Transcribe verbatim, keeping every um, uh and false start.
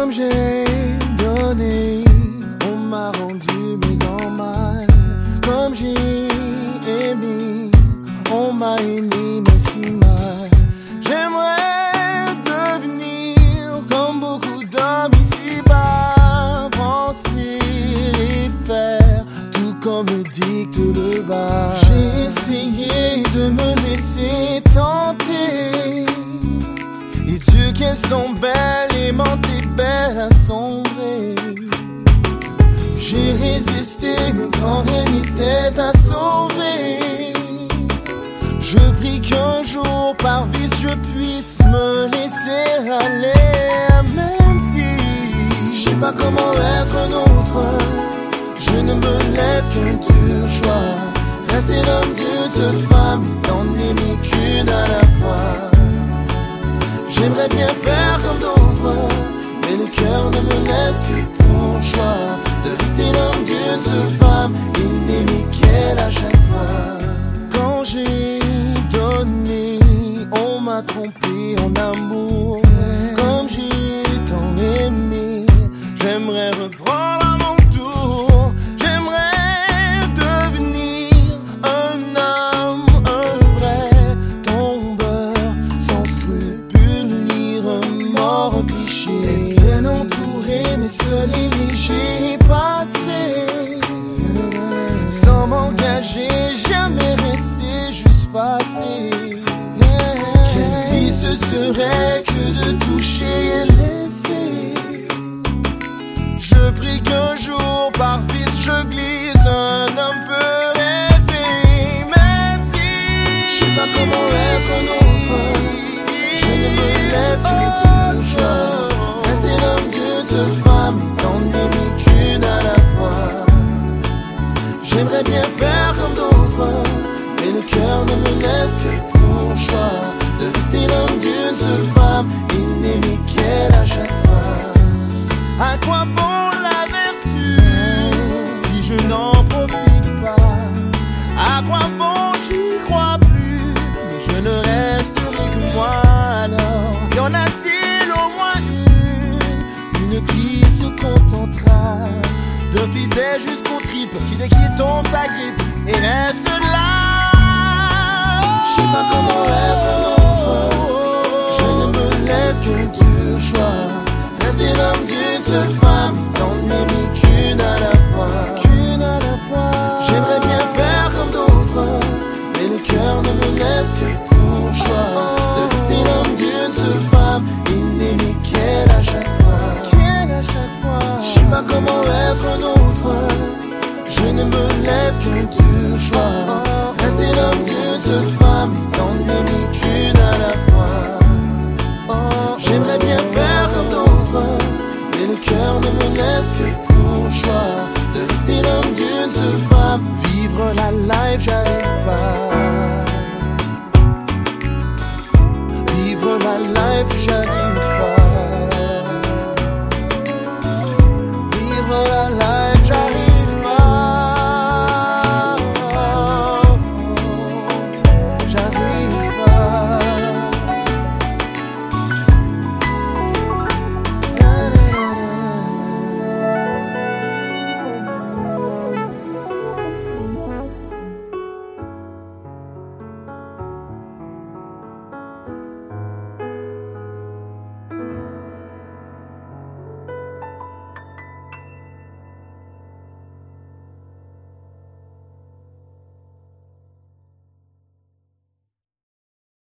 Comme j'ai donné, on m'a rendu mais en mal. Comme j'ai aimé, on m'a aimé mais si mal. J'aimerais devenir comme beaucoup d'hommes ici-bas, penser et faire tout comme me dicte le bas. J'ai essayé de me laisser tenter, et Dieu qu'elles sont belles, et mentées belles à sombrer. J'ai résisté mais quand rien n'était à sauver. Je prie qu'un jour par vice je puisse me laisser aller. Même si je sais pas comment être un autre, je ne me laisse qu'un dur choix. Rester l'homme d'une seule femme et n'en aimer qu'une à la fois. J'aimerais bien faire comme d'autres, mais le cœur ne me laisse que pour choix de rester l'homme d'une seule femme et n'aimer qu'elle à chaque fois. Quand j'ai donné, on m'a trompé en amour. Comme j'ai tant aimé, j'aimerais reprendre à mon tour. J'aimerais devenir un homme, un vrai tombeur, sans scrupules ni remords clichés. Bien entouré mais seul et léger, passé sans m'engager, jamais resté, juste passé. Quelle vie ce serait que de toucher et laisser. Je prie qu'un jour par vice je glisse, un homme peut rêver. Même si je sais pas comment être un autre, je ne me laisse que du choix. Rester l'homme d'une seule femme et n'en aimer qu'une à la fois. J'aimerais bien faire comme d'autres, mais le cœur ne me laisse que pour choix de rester l'homme d'une seule femme et n'aimer qu'elle à chaque fois. À quoi bon la vertu si je n'en profite pas? À quoi bon j'y crois plus, mais je ne resterai que moi alors? Y en a-t-il au moins une, une qui se contentera d'un fidèle jusqu'au triple, qui dès qu'il tombe s'agrippe et reste là? Je sais pas comment être un autre, je ne me laisse qu'un dur choix. Rester l'homme d'une seule femme, n'en aimer qu'une à la fois. Qu'une à la fois. J'aimerais bien faire comme d'autres, mais le cœur ne me laisse que pour choix de rester l'homme d'une seule femme et n'aimer qu'elle à chaque fois. Qu'elle à chaque fois. Je sais pas comment être un autre, je ne me laisse qu'un dur choix. Rester l'homme d'une seule femme et n'en aimer qu'une à la fois. J'aimerais bien faire comme d'autres, mais le cœur ne me laisse que